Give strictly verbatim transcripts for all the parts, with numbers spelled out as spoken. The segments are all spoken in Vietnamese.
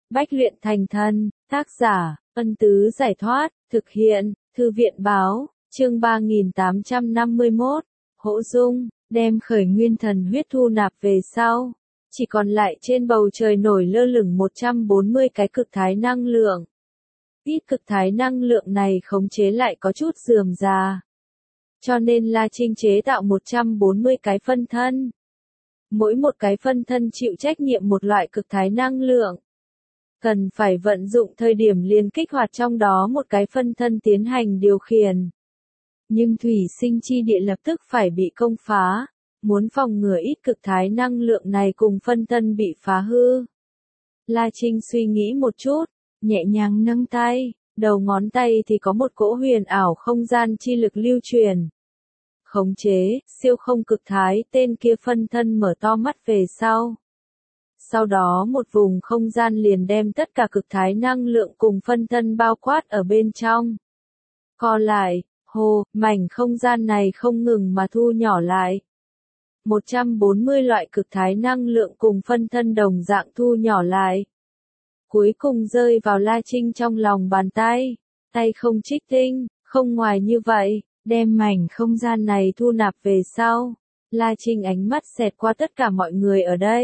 Bách luyện thành thần, tác giả, Ân Tứ Giải Thoát, thực hiện, Thư viện Báo, chương ba nghìn tám trăm năm mươi mốt, Hỗ Dung, đem khởi nguyên thần huyết thu nạp về sau. Chỉ còn lại trên bầu trời nổi lơ lửng một trăm bốn mươi cái cực thái năng lượng. Ít cực thái năng lượng này khống chế lại có chút rườm rà. Cho nên La Trinh chế tạo một trăm bốn mươi cái phân thân. Mỗi một cái phân thân chịu trách nhiệm một loại cực thái năng lượng. Cần phải vận dụng thời điểm liền kích hoạt trong đó một cái phân thân tiến hành điều khiển. Nhưng thủy sinh chi địa lập tức phải bị công phá. Muốn phòng ngừa ít cực thái năng lượng này cùng phân thân bị phá hư. La Trinh suy nghĩ một chút, nhẹ nhàng nâng tay, đầu ngón tay thì có một cỗ huyền ảo không gian chi lực lưu truyền. Khống chế, siêu không cực thái, tên kia phân thân mở to mắt về sau. Sau đó một vùng không gian liền đem tất cả cực thái năng lượng cùng phân thân bao quát ở bên trong. Co lại, hồ, mảnh không gian này không ngừng mà thu nhỏ lại. một trăm bốn mươi loại cực thái năng lượng cùng phân thân đồng dạng thu nhỏ lại. Cuối cùng rơi vào La Trinh trong lòng bàn tay. Tay không trích tinh, không ngoài như vậy, đem mảnh không gian này thu nạp về sau. La Trinh ánh mắt xẹt qua tất cả mọi người ở đây.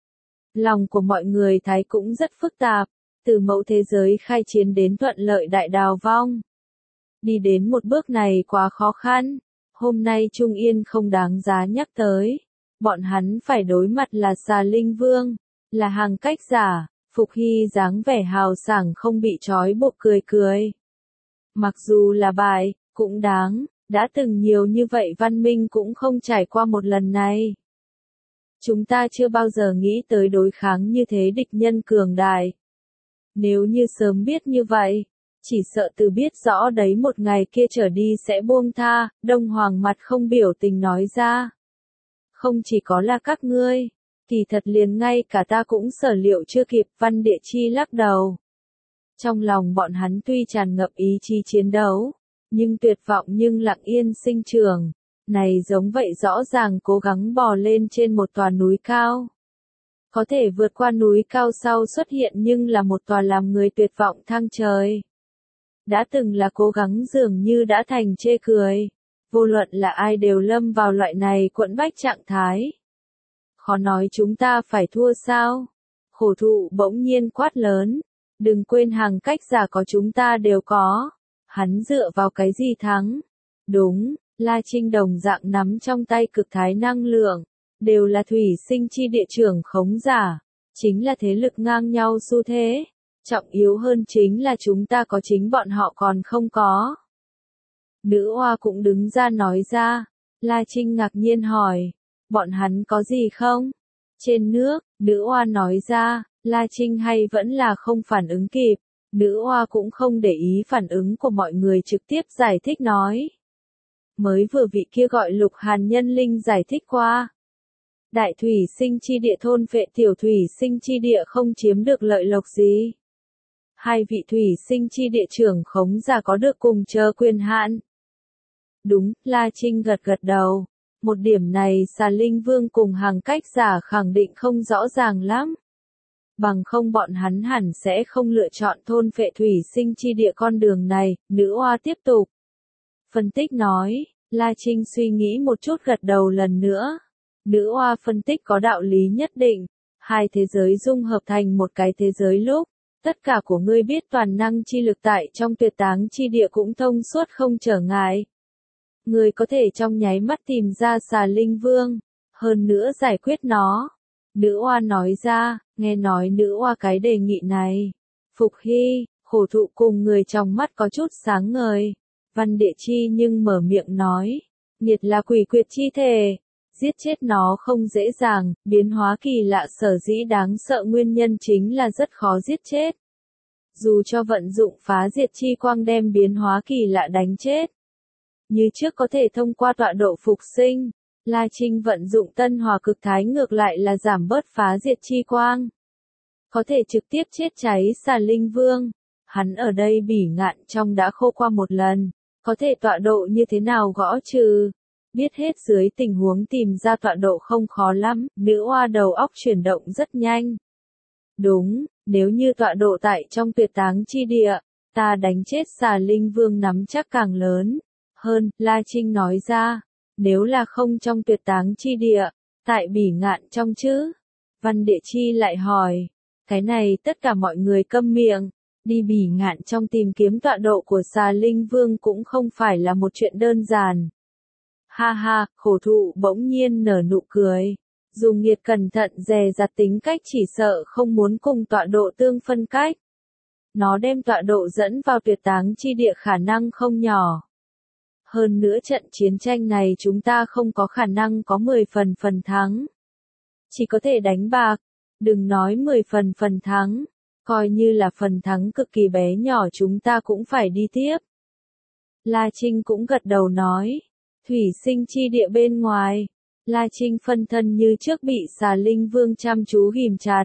Lòng của mọi người thấy cũng rất phức tạp, từ mẫu thế giới khai chiến đến thuận lợi đại đào vong. Đi đến một bước này quá khó khăn. Hôm nay Trung Yên không đáng giá nhắc tới. Bọn hắn phải đối mặt là Xà Linh Vương, là hàng cách giả, Phục Hy dáng vẻ hào sảng không bị trói buộc cười cười. Mặc dù là bại, cũng đáng, đã từng nhiều như vậy văn minh cũng không trải qua một lần này. Chúng ta chưa bao giờ nghĩ tới đối kháng như thế địch nhân cường đại. Nếu như sớm biết như vậy, chỉ sợ từ biết rõ đấy một ngày kia trở đi sẽ buông tha, Đông Hoàng mặt không biểu tình nói ra. Không chỉ có là các ngươi, kỳ thật liền ngay cả ta cũng sở liệu chưa kịp, Văn Địa Chi lắc đầu. Trong lòng bọn hắn tuy tràn ngập ý chí chiến đấu, nhưng tuyệt vọng nhưng lặng yên sinh trưởng. Này giống vậy rõ ràng cố gắng bò lên trên một tòa núi cao. Có thể vượt qua núi cao sau xuất hiện nhưng là một tòa làm người tuyệt vọng thang trời. Đã từng là cố gắng dường như đã thành chê cười. Vô luận là ai đều lâm vào loại này quẫn bách trạng thái. Khó nói chúng ta phải thua sao? Khổ thụ bỗng nhiên quát lớn. Đừng quên hàng cách giả có chúng ta đều có. Hắn dựa vào cái gì thắng? Đúng, La Trinh đồng dạng nắm trong tay cực thái năng lượng. Đều là thủy sinh chi địa trưởng khống giả. Chính là thế lực ngang nhau xu thế. Trọng yếu hơn chính là chúng ta có chính bọn họ còn không có. Nữ oa cũng đứng ra nói ra. La Trinh ngạc nhiên hỏi. Bọn hắn có gì không? Trên nước, nữ oa nói ra. La Trinh hay vẫn là không phản ứng kịp. Nữ oa cũng không để ý phản ứng của mọi người trực tiếp giải thích nói. Mới vừa vị kia gọi Lục Hàn Nhân Linh giải thích qua. Đại thủy sinh chi địa thôn phệ tiểu thủy sinh chi địa không chiếm được lợi lộc gì. Hai vị thủy sinh chi địa trưởng khống giả có được cùng chờ quyền hạn. Đúng, La Trinh gật gật đầu. Một điểm này Xà Linh Vương cùng hàng cách giả khẳng định không rõ ràng lắm. Bằng không bọn hắn hẳn sẽ không lựa chọn thôn phệ thủy sinh chi địa con đường này, nữ oa tiếp tục. Phân tích nói, La Trinh suy nghĩ một chút gật đầu lần nữa. Nữ oa phân tích có đạo lý nhất định. Hai thế giới dung hợp thành một cái thế giới lúc. Tất cả của ngươi biết toàn năng chi lực tại trong tuyệt táng chi địa cũng thông suốt không trở ngại. Ngươi có thể trong nháy mắt tìm ra Xà Linh Vương. Hơn nữa giải quyết nó. Nữ oa nói ra, nghe nói nữ oa cái đề nghị này. Phục Hy, khổ thụ cùng người trong mắt có chút sáng ngời. Văn Địa Chi nhưng mở miệng nói. Nghiệt là quỷ quyệt chi thể. Giết chết nó không dễ dàng, biến hóa kỳ lạ sở dĩ đáng sợ nguyên nhân chính là rất khó giết chết. Dù cho vận dụng phá diệt chi quang đem biến hóa kỳ lạ đánh chết. Như trước có thể thông qua tọa độ phục sinh. La Trinh vận dụng tân hòa cực thái ngược lại là giảm bớt phá diệt chi quang. Có thể trực tiếp chết cháy Xà Linh Vương. Hắn ở đây bỉ ngạn trong đã khô qua một lần. Có thể tọa độ như thế nào gõ trừ. Biết hết dưới tình huống tìm ra tọa độ không khó lắm. Nữ oa đầu óc chuyển động rất nhanh. Đúng, Nếu như tọa độ tại trong tuyệt táng chi địa, ta đánh chết xà linh vương nắm chắc càng lớn. Hơn, La Trinh nói ra, nếu là không trong tuyệt táng chi địa, tại bỉ ngạn trong chứ? Văn Địa Chi lại hỏi, cái này tất cả mọi người câm miệng, đi bỉ ngạn trong tìm kiếm tọa độ của xà linh vương cũng không phải là một chuyện đơn giản. Ha ha, khổ thụ bỗng nhiên nở nụ cười. Dùng nghiệt cẩn thận dè dặt tính cách chỉ sợ không muốn cùng tọa độ tương phân cách. Nó đem tọa độ dẫn vào tuyệt táng chi địa khả năng không nhỏ. Hơn nữa trận chiến tranh này chúng ta không có khả năng có mười phần phần thắng. Chỉ có thể đánh bạc, đừng nói mười phần phần thắng, coi như là phần thắng cực kỳ bé nhỏ chúng ta cũng phải đi tiếp. La Trinh cũng gật đầu nói, thủy sinh chi địa bên ngoài. La Trinh phân thân như trước bị xà linh vương chăm chú ghìm chặt.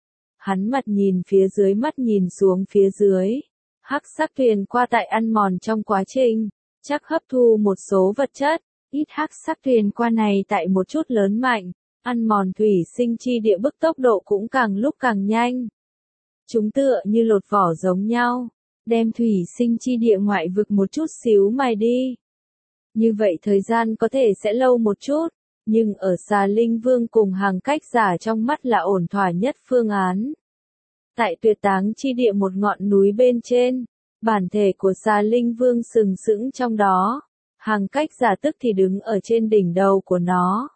Hắn mặt nhìn phía dưới mắt nhìn xuống phía dưới. Hắc sắc thuyền qua tại ăn mòn trong quá trình, chắc hấp thu một số vật chất. Ít hắc sắc thuyền qua này tại một chút lớn mạnh, ăn mòn thủy sinh chi địa bức tốc độ cũng càng lúc càng nhanh. Chúng tựa như lột vỏ giống nhau, đem thủy sinh chi địa ngoại vực một chút xíu mài đi. Như vậy thời gian có thể sẽ lâu một chút. Nhưng ở xà linh vương cùng hàng cách giả trong mắt là ổn thỏa nhất phương án. Tại tuyệt táng chi địa một ngọn núi bên trên, bản thể của xà linh vương sừng sững trong đó, hàng cách giả tức thì đứng ở trên đỉnh đầu của nó.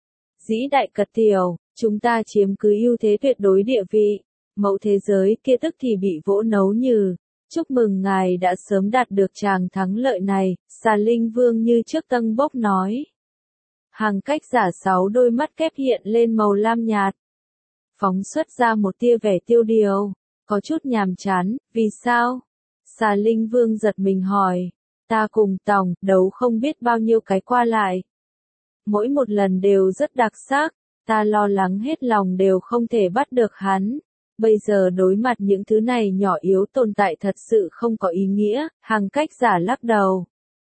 Dĩ đại cật tiểu, chúng ta chiếm cứ ưu thế tuyệt đối địa vị, mẫu thế giới kia tức thì bị vỗ nấu nhừ. Chúc mừng ngài đã sớm đạt được tràng thắng lợi này, xà linh vương như trước tân bốc nói. Hàng cách giả sáu đôi mắt kép hiện lên màu lam nhạt. Phóng xuất ra một tia vẻ tiêu điều, có chút nhàm chán, vì sao? Xà linh vương giật mình hỏi, ta cùng tòng, đấu không biết bao nhiêu cái qua lại. Mỗi một lần đều rất đặc sắc, ta lo lắng hết lòng đều không thể bắt được hắn. Bây giờ đối mặt những thứ này nhỏ yếu tồn tại thật sự không có ý nghĩa, hàng cách giả lắc đầu.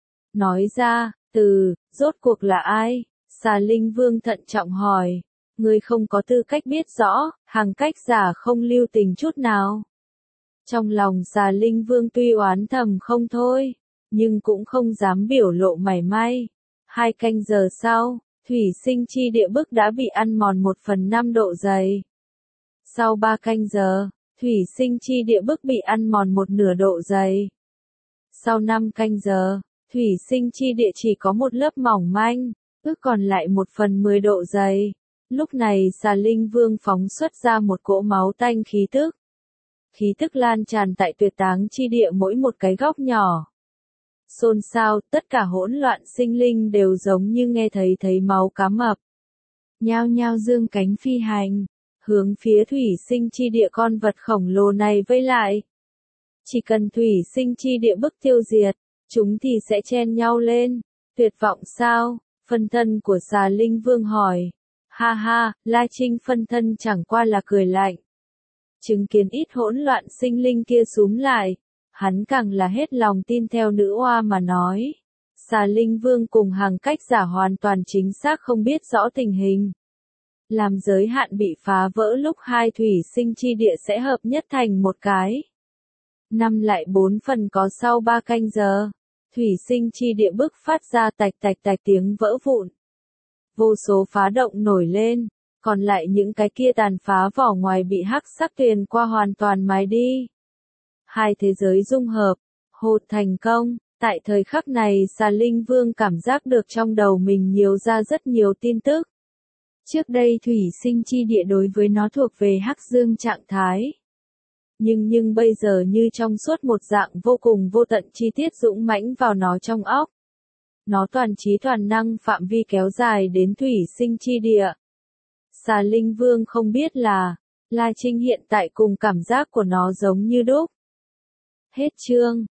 Nói ra, từ, rốt cuộc là ai? Xà linh vương thận trọng hỏi, ngươi không có tư cách biết rõ, hàng cách giả không lưu tình chút nào. Trong lòng xà linh vương tuy oán thầm không thôi, nhưng cũng không dám biểu lộ mảy may. Hai canh giờ sau, thủy sinh chi địa bức đã bị ăn mòn một phần năm độ dày. Sau ba canh giờ, thủy sinh chi địa bức bị ăn mòn một nửa độ dày. Sau năm canh giờ, thủy sinh chi địa chỉ có một lớp mỏng manh, ước còn lại một phần mười độ dày. Lúc này xà linh vương phóng xuất ra một cỗ máu tanh khí tức. Khí tức lan tràn tại tuyệt táng chi địa mỗi một cái góc nhỏ. Xôn xao, tất cả hỗn loạn sinh linh đều giống như nghe thấy thấy máu cá mập. Nhao nhao dương cánh phi hành, hướng phía thủy sinh chi địa con vật khổng lồ này vây lại. Chỉ cần thủy sinh chi địa bức tiêu diệt, chúng thì sẽ chen nhau lên. Tuyệt vọng sao? Phân thân của xà linh vương hỏi. Ha ha, La Trinh phân thân chẳng qua là cười lạnh. Chứng kiến ít hỗn loạn sinh linh kia xúm lại, hắn càng là hết lòng tin theo nữ oa mà nói. Xà linh vương cùng hàng cách giả hoàn toàn chính xác không biết rõ tình hình. Làm giới hạn bị phá vỡ lúc hai thủy sinh chi địa sẽ hợp nhất thành một cái. Năm lại bốn phần có sau ba canh giờ. Thủy sinh chi địa bức phát ra tạch tạch tạch tiếng vỡ vụn. Vô số phá động nổi lên, còn lại những cái kia tàn phá vỏ ngoài bị hắc sắc thuyền qua hoàn toàn mái đi. Hai thế giới dung hợp, hột thành công, tại thời khắc này xà linh vương cảm giác được trong đầu mình nhiều ra rất nhiều tin tức. Trước đây thủy sinh chi địa đối với nó thuộc về hắc dương trạng thái. Nhưng nhưng bây giờ như trong suốt một dạng vô cùng vô tận chi tiết dũng mãnh vào nó trong óc. Nó toàn trí toàn năng phạm vi kéo dài đến thủy sinh chi địa. Xà linh vương không biết là, La Trinh hiện tại cùng cảm giác của nó giống như đúc. Hết chương.